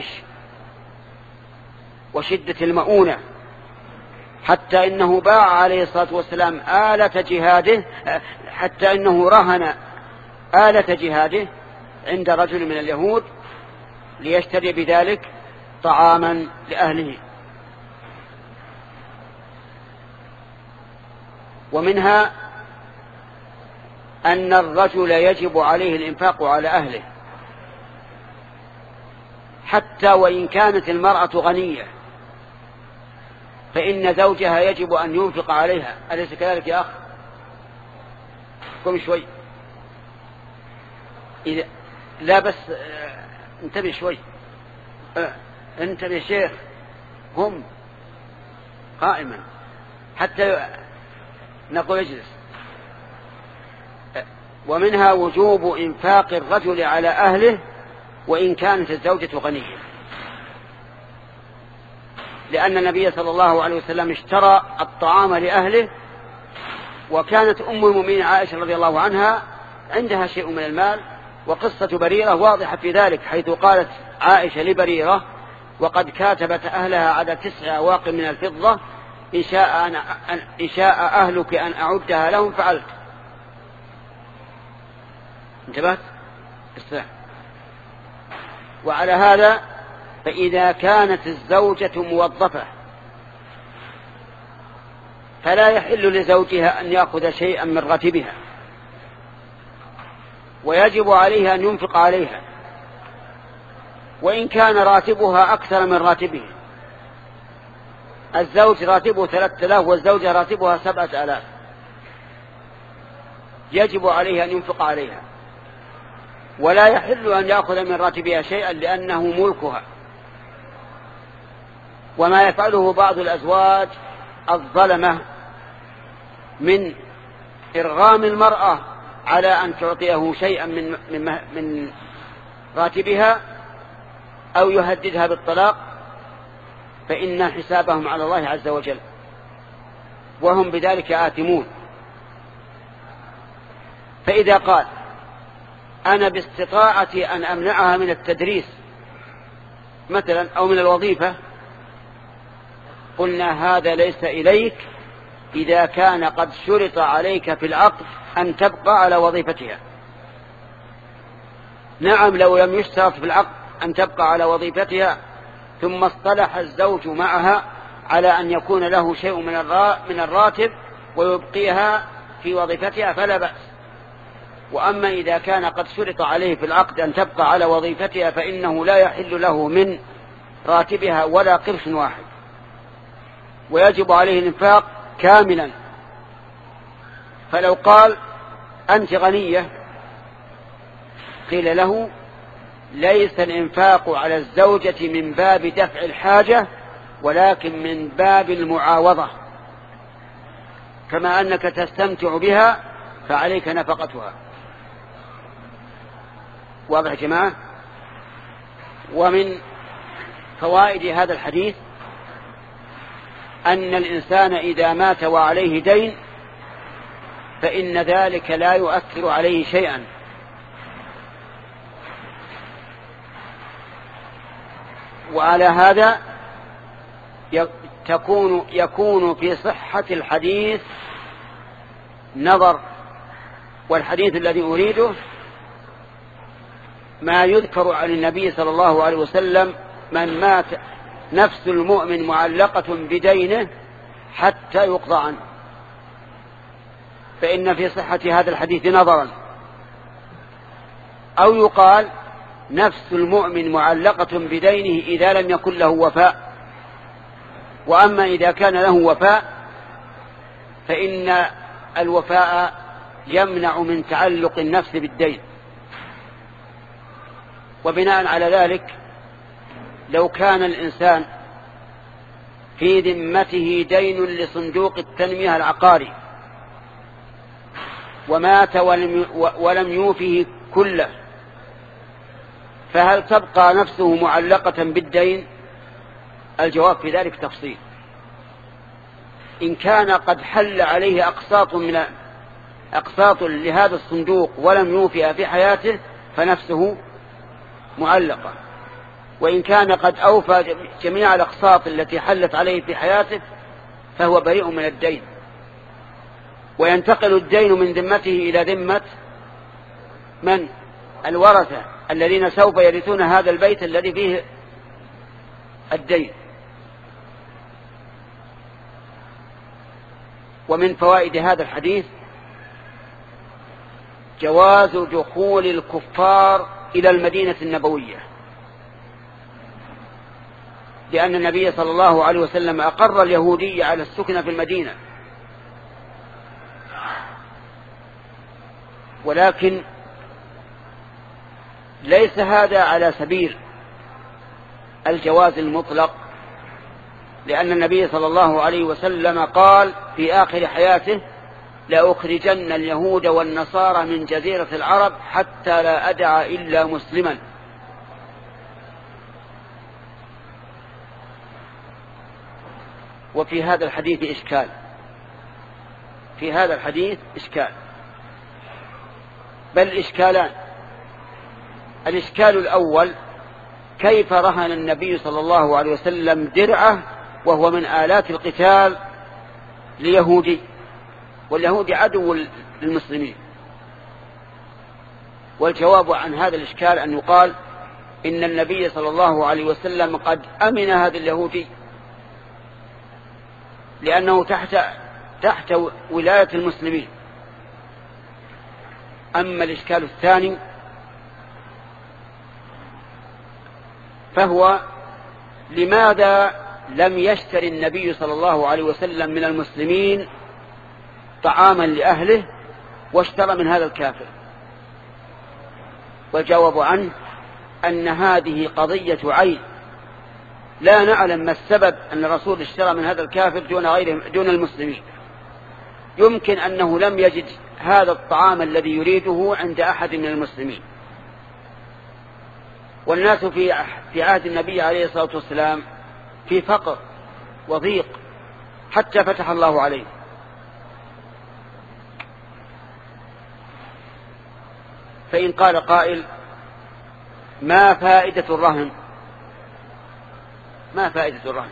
S1: وشدة المؤونة، حتى إنه باع عليه الصلاة والسلام آلة جهاده، حتى إنه رهن آلة جهاده عند رجل من اليهود ليشتري بذلك طعاما لأهله. ومنها أن الرجل يجب عليه الإنفاق على أهله، حتى وإن كانت المرأة غنية فإن زوجها يجب أن ينفق عليها. أليس كذلك يا أخ؟ قم شوي، إذا لا بس انتبه شوي، انتبه شيخ، هم قائما حتى نقول اجلس. ومنها وجوب إنفاق الرجل على أهله وإن كانت الزوجة غنية، لأن النبي صلى الله عليه وسلم اشترى الطعام لأهله، وكانت أم المؤمنين عائشة رضي الله عنها عندها شيء من المال. وقصة بريرة واضحة في ذلك، حيث قالت عائشة لبريرة: وقد كاتبت أهلها على تسع أواق من الفضة، إن شاء, أن إن شاء أهلك أن أعدها لهم فعلت. انتبهت؟ استرح. وعلى هذا فإذا كانت الزوجة موظفة فلا يحل لزوجها أن يأخذ شيئا من راتبها، ويجب عليها أن ينفق عليها وإن كان راتبها أكثر من راتبه. الزوج راتبه ثلاثة آلاف والزوجة راتبها سبعة آلاف، يجب عليها أن ينفق عليها، ولا يحل أن يأخذ من راتبها شيئا لأنه ملكها. وما يفعله بعض الأزواج الظلمة من إرغام المرأة على أن تعطيه شيئا من, من, من راتبها أو يهددها بالطلاق، فإن حسابهم على الله عز وجل، وهم بذلك آثمون. فإذا قال أنا باستطاعتي أن أمنعها من التدريس مثلا أو من الوظيفة، قلنا هذا ليس إليك إذا كان قد شرط عليك في العقد أن تبقى على وظيفتها. نعم، لو لم يشترط في العقد أن تبقى على وظيفتها ثم اصطلح الزوج معها على أن يكون له شيء من الراتب ويبقيها في وظيفتها فلا بأس. وأما إذا كان قد شرط عليه في العقد أن تبقى على وظيفتها فإنه لا يحل له من راتبها ولا قرش واحد، ويجب عليه الإنفاق كاملا. فلو قال أنت غنية قيل له ليس الإنفاق على الزوجة من باب دفع الحاجة ولكن من باب المعاوضة، كما أنك تستمتع بها فعليك نفقتها. واضح يا جماعة؟ ومن فوائد هذا الحديث أن الإنسان إذا مات وعليه دين فإن ذلك لا يؤثر عليه شيئا، وعلى هذا تكون يكون في صحة الحديث نظر. والحديث الذي أريده ما يذكر عن النبي صلى الله عليه وسلم: من مات نفس المؤمن معلقة بدينه حتى يقضى عنه. فإن في صحة هذا الحديث نظرا. أو يقال نفس المؤمن معلقة بدينه إذا لم يكن له وفاء، وأما إذا كان له وفاء فإن الوفاء يمنع من تعلق النفس بالدين. وبناء على ذلك لو كان الإنسان في ذمته دين لصندوق التنمية العقاري ومات ولم يوفه كله، فهل تبقى نفسه معلقة بالدين؟ الجواب في ذلك تفصيل. إن كان قد حل عليه أقساط من أقساط لهذا الصندوق ولم يوفها في حياته فنفسه معلقة، وإن كان قد أوفى جميع الأقساط التي حلت عليه في حياته فهو بريء من الدين، وينتقل الدين من ذمته إلى ذمة من؟ الورثة الذين سوف يرثون هذا البيت الذي فيه الدين. ومن فوائد هذا الحديث جواز دخول الكفار إلى المدينة النبوية، لأن النبي صلى الله عليه وسلم أقر اليهودي على السكن في المدينة، ولكن ليس هذا على سبيل الجواز المطلق، لأن النبي صلى الله عليه وسلم قال في آخر حياته: لأخرجن اليهود والنصارى من جزيرة العرب حتى لا أدع إلا مسلما. وفي هذا الحديث إشكال في هذا الحديث إشكال بل إشكالان. الإشكال الأول: كيف رهن النبي صلى الله عليه وسلم درعه وهو من آلات القتال ليهودي، واليهودي عدو للمسلمين؟ والجواب عن هذا الإشكال أن يقال إن النبي صلى الله عليه وسلم قد أمن هذا اليهودي لأنه تحت تحت ولاية المسلمين. أما الإشكال الثاني فهو: لماذا لم يشتري النبي صلى الله عليه وسلم من المسلمين طعاما لأهله واشترى من هذا الكافر؟ والجواب عنه أن هذه قضية عين، لا نعلم ما السبب أن الرسول اشترى من هذا الكافر دون غيره دون المسلمين. يمكن أنه لم يجد هذا الطعام الذي يريده عند أحد من المسلمين. والناس في في عهد النبي عليه الصلاة والسلام في فقر وضيق حتى فتح الله عليه. فإن قال قائل ما فائدة الرهن؟ ما فائدة الرهن؟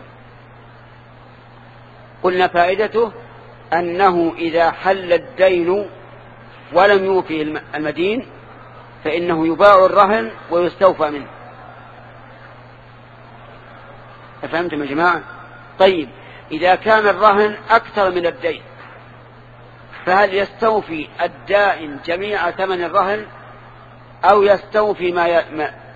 S1: قلنا فائدته أنه إذا حل الدين ولم يوفي المدين فإنه يباع الرهن ويستوفى منه. أفهمتم يا جماعة؟ طيب إذا كان الرهن أكثر من الدين فهل يستوفي الدائن جميع ثمن الرهن أو يستوفي ما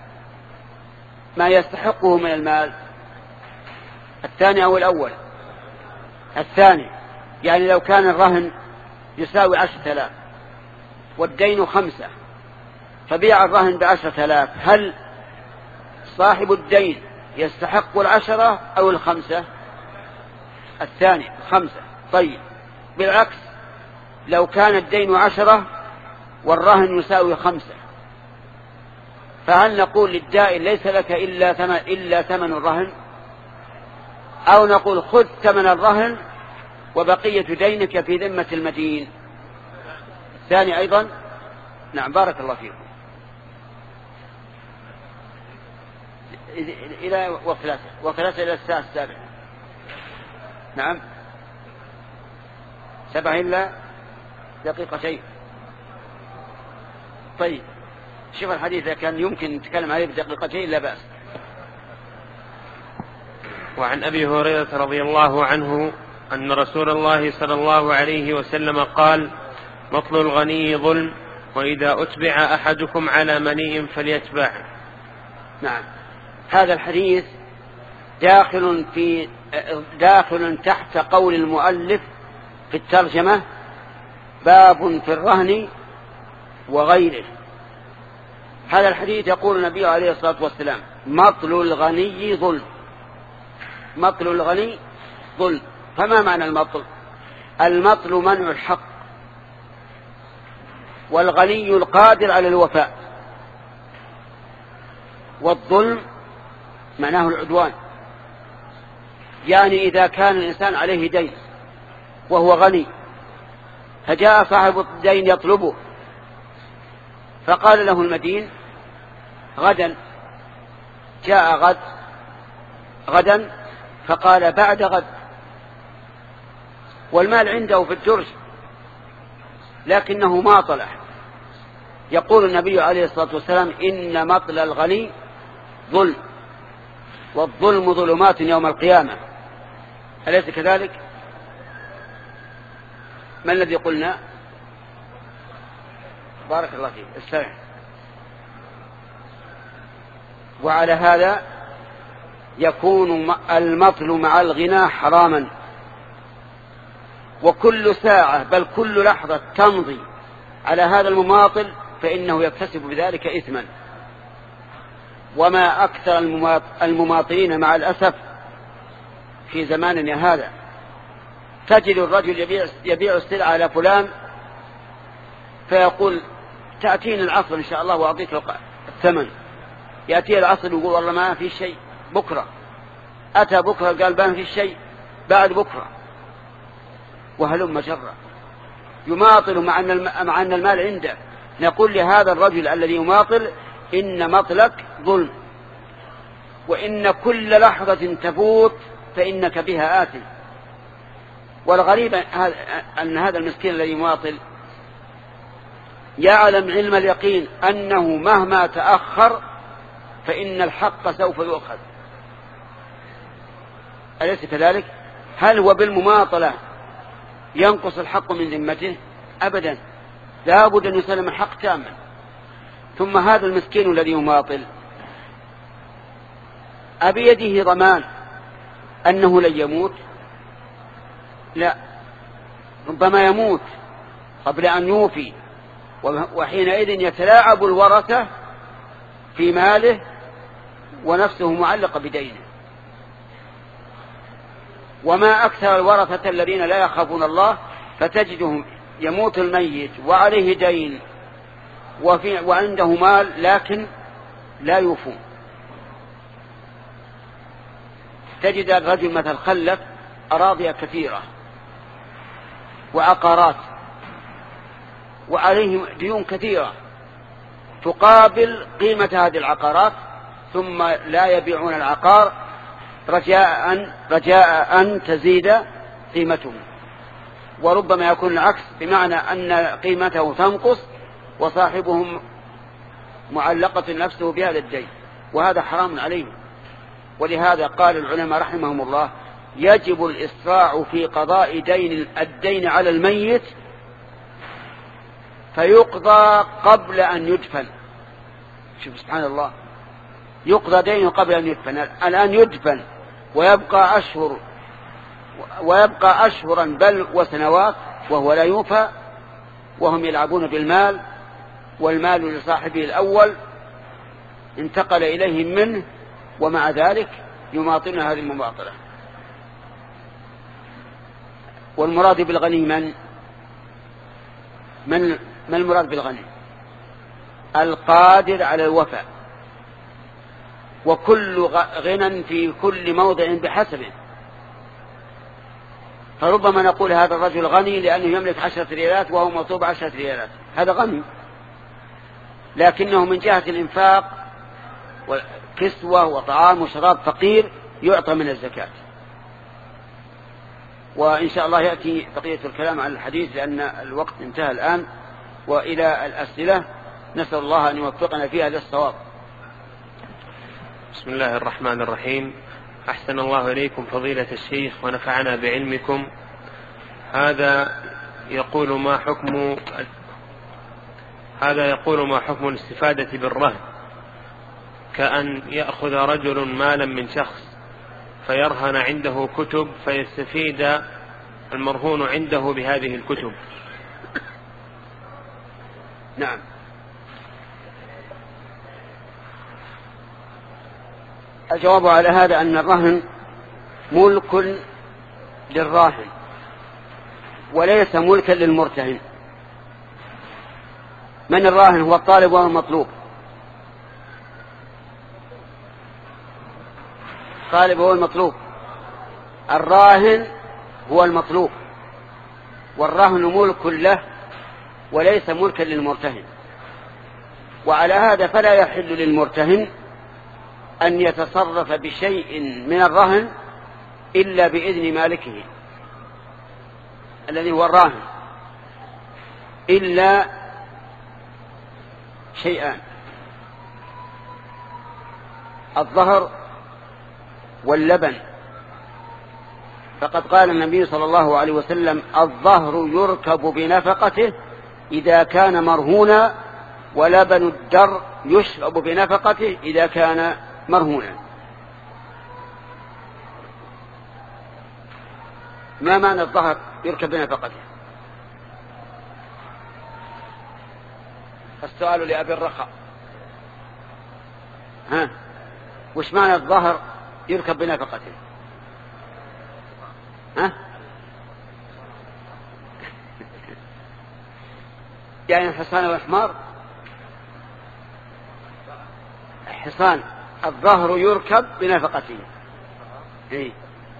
S1: ما يستحقه من المال؟ الثاني أو الأول؟ الثاني. يعني لو كان الرهن يساوي عشرة آلاف والدين خمسة فبيع الرهن بعشرة آلاف، هل صاحب الدين يستحق العشرة أو الخمسة؟ الثاني خمسة. طيب بالعكس لو كان الدين عشرة والرهن يساوي خمسة فهل نقول للدائن ليس لك إلا ثمن, إلا ثمن الرهن، أو نقول خذ ثمن الرهن وبقية دينك في ذمة المدين؟ الثاني أيضا. نعم بارك الله فيكم. إلى وثلاثة وثلاثة إلى الساعة السابعة. نعم سبع إلا دقيقتين. طيب شوف الحديث إذا كان يمكن نتكلم عليه بدقيقتين لا بأس.
S2: وعن أبي هريرة رضي الله عنه أن رسول الله صلى الله عليه وسلم قال مطل الغني ظلم وإذا أتبع أحدكم على مني فليتبع.
S1: نعم هذا الحديث داخل في داخل تحت قول المؤلف في الترجمة باب في الرهن وغيره. هذا الحديث يقول النبي عليه الصلاة والسلام مطل الغني ظلم. مطل الغني ظلم. فما معنى المطل؟ المطل منع الحق، والغني القادر على الوفاء، والظلم معناه العدوان. يعني إذا كان الإنسان عليه دين وهو غني فجاء صاحب الدين يطلبه فقال له المدين غدا، جاء غد غدا فقال بعد غد، والمال عنده في الدرج لكنه ما طلع. يقول النبي عليه الصلاة والسلام إن مطل الغني ظلم، والظلم ظلمات يوم القيامة. أليس كذلك؟ ما الذي قلنا؟ بارك الله فيك استمع. وعلى هذا يكون المطل مع الغنى حراما، وكل ساعة بل كل لحظة تمضي على هذا المماطل فإنه يكتسب بذلك إثما. وما أكثر المماطلين مع الأسف في زماننا هذا. تجد الرجل يبيع, يبيع السلعة على فلان فيقول تأتيني العصر إن شاء الله وأعطيك الثمن. يأتي العصر ويقول والله ما في شيء بكرة. أتى بكرة قال ما في شيء بعد بكرة، وهلم جرة. يماطل مع أن المال عنده. نقول لهذا الرجل الذي يماطل إن مطلك ظلم، وإن كل لحظة تفوت فإنك بها آثم. والغريب أن هذا المسكين الذي يماطل يعلم علم اليقين أنه مهما تأخر فإن الحق سوف يؤخذ. أليس كذلك؟ هل هو بالمماطلة ينقص الحق من ذمته؟ أبدا، لا بد أن يسلم الحق تاما. ثم هذا المسكين الذي يماطل أبيده ضمان أنه لن يموت؟ لا، ربما يموت قبل أن يوفي، وحينئذ يتلاعب الورثة في ماله ونفسه معلقة بدينه. وما أكثر الورثة الذين لا يخافون الله، فتجدهم يموت الميت وعليه دين وفي وعنده مال لكن لا يوفون. تجد الرجل مثل خلف أراضي كثيرة وعقارات وعليهم ديون كثيرة تقابل قيمة هذه العقارات، ثم لا يبيعون العقار رجاء أن, رجاء أن تزيد قيمته، وربما يكون العكس، بمعنى أن قيمته تنقص وصاحبهم معلقة نفسه بهذا الدين، وهذا حرام عليهم. ولهذا قال العلماء رحمهم الله: يجب الإسراع في قضاء دين الدين على الميت فيقضى قبل أن يدفن. شوف سبحان الله، يقضى دينه قبل أن يدفن. الآن يدفن ويبقى أشهر ويبقى أشهرا بل وسنوات وهو لا يوفى، وهم يلعبون بالمال، والمال لصاحبه الأول انتقل إليهم منه، ومع ذلك يماطلون هذه المماطلة. والمراد بالغني من من ما المراد بالغني؟ القادر على الوفاء، وكل غنى في كل موضع بحسبه. فربما نقول هذا الرجل غني لأنه يملك عشرة ريالات وهو مطلوب عشرة ريالات، هذا غني، لكنه من جهة الإنفاق وكسوة وطعام وشراب فقير، يعطى من الزكاة. وإن شاء الله يأتي بقية الكلام عن الحديث لأن الوقت انتهى الآن. وإلى الأسئلة، نسأل الله أن يوفقنا فيها للصواب.
S2: بسم الله الرحمن الرحيم. أحسن الله إليكم فضيلة الشيخ ونفعنا بعلمكم. هذا يقول ما حكم هذا يقول ما حكم الاستفادة بالرهن، كأن يأخذ رجل مالا من شخص فيرهن عنده كتب فيستفيد المرهون عنده بهذه الكتب؟
S1: نعم. الجواب على هذا أن الرهن ملك للراهن وليس ملكا للمرتهن. من الراهن؟ هو الطالب والمطلوب. الطالب هو المطلوب، الراهن هو المطلوب، والرهن ملك له وليس ملكا للمرتهن. وعلى هذا فلا يحل للمرتهن أن يتصرف بشيء من الرهن إلا بإذن مالكه الذي هو الراهن، إلا شيئان: الظهر واللبن. فقد قال النبي صلى الله عليه وسلم: الظهر يركب بنفقته إذا كان مرهونا، ولبن الدر يشرب بنفقته إذا كان مرهونا. ما معنى الظهر يركب بنفقته؟ السؤال لأبي الرخاء. ها، وش معنى الظهر يركب بنفقته؟ ها؟ يعني الحصان والحمار؟ حصان الظهر يركب بنفقته. إيه؟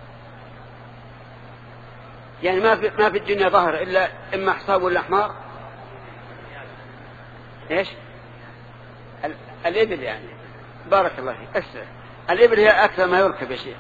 S1: يعني ما في ما في الدنيا ظهر إلا إما حصان ولا حمار. إيش؟ الإبل يعني. بارك الله فيك. أسرع. الإبل هي أكثر ما يركب يا شيخ.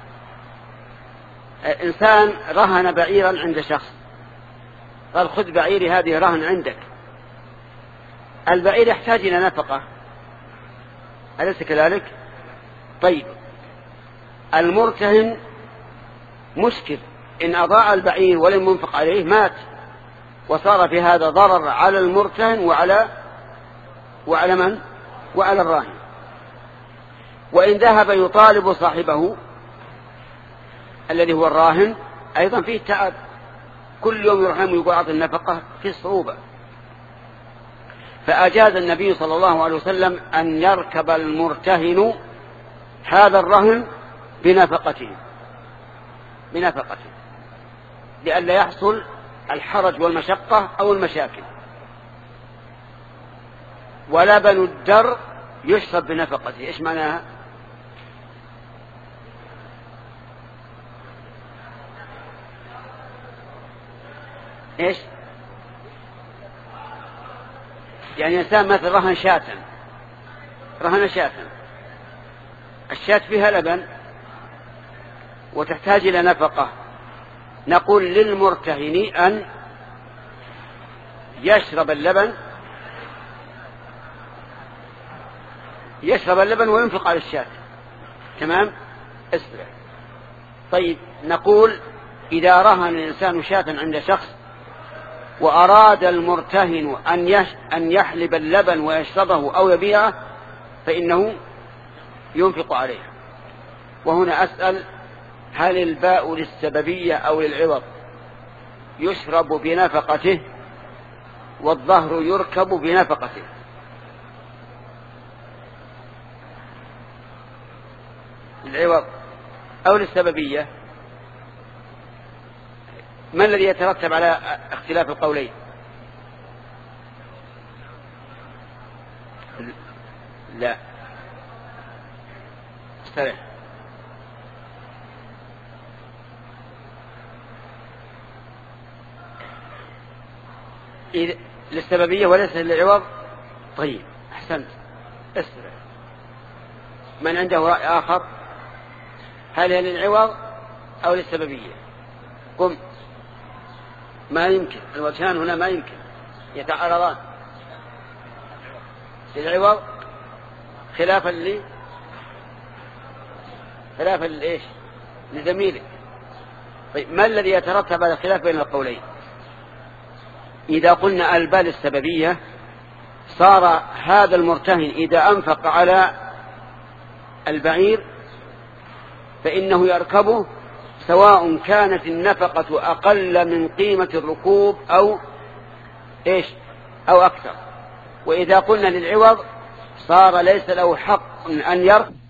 S1: إنسان رهن بعيرا عند شخص، قال: خذ بعيري هذه رهن عندك. البعير يحتاج إلى نفقة، أليس كذلك؟ طيب، المرتهن مشكل، إن أضاع البعير ولم ينفق عليه مات، وصار في هذا ضرر على المرتهن وعلى وعلى من؟ وعلى الراهن. وإن ذهب يطالب صاحبه الذي هو الراهن أيضا فيه تعب، كل يوم يرحم ويقول أعطي النفقة، في صعوبة. فأجاز النبي صلى الله عليه وسلم أن يركب المرتهن هذا الرهن بنفقته بنفقته لئلا يحصل الحرج والمشقة أو المشاكل. ولبن الدر يشرب بنفقته. إيش معناها؟ إيش؟ يعني إنسان مثل رهن شاة، رهن شاة، الشاة فيها لبن وتحتاج إلى نفقة، نقول للمرتهن أن يشرب اللبن يشرب اللبن وينفق على الشاة. تمام؟ اسمع. طيب نقول إذا رهن الإنسان شاة عند شخص وأراد المرتهن أن يحلب اللبن ويشربه أو يبيعه فإنه ينفق عليه. وهنا أسأل: هل الباء للسببية أو للعوض؟ يشرب بنفقته والظهر يركب بنفقته. للعوض أو للسببية؟ ما الذي يترتب على اختلاف القولين؟ لا استرح. إذا للسببية وليس للعوض. طيب أحسنت، استرح. من عنده رأي آخر؟ هل هي للعوض أو للسببية؟ قم. ما يمكن، الوجهان هنا ما يمكن يتعارضان. للعوض خلافا لي خلافا لإيش؟ لزميلك. طيب ما الذي يترتب على الخلاف بين القولين؟ إذا قلنا الباء السببية صار هذا المرتهن إذا أنفق على البعير فإنه يركبه سواء كانت النفقة أقل من قيمة الركوب أو إيش أو أكثر. وإذا قلنا للعوض صار ليس له حق أن يركب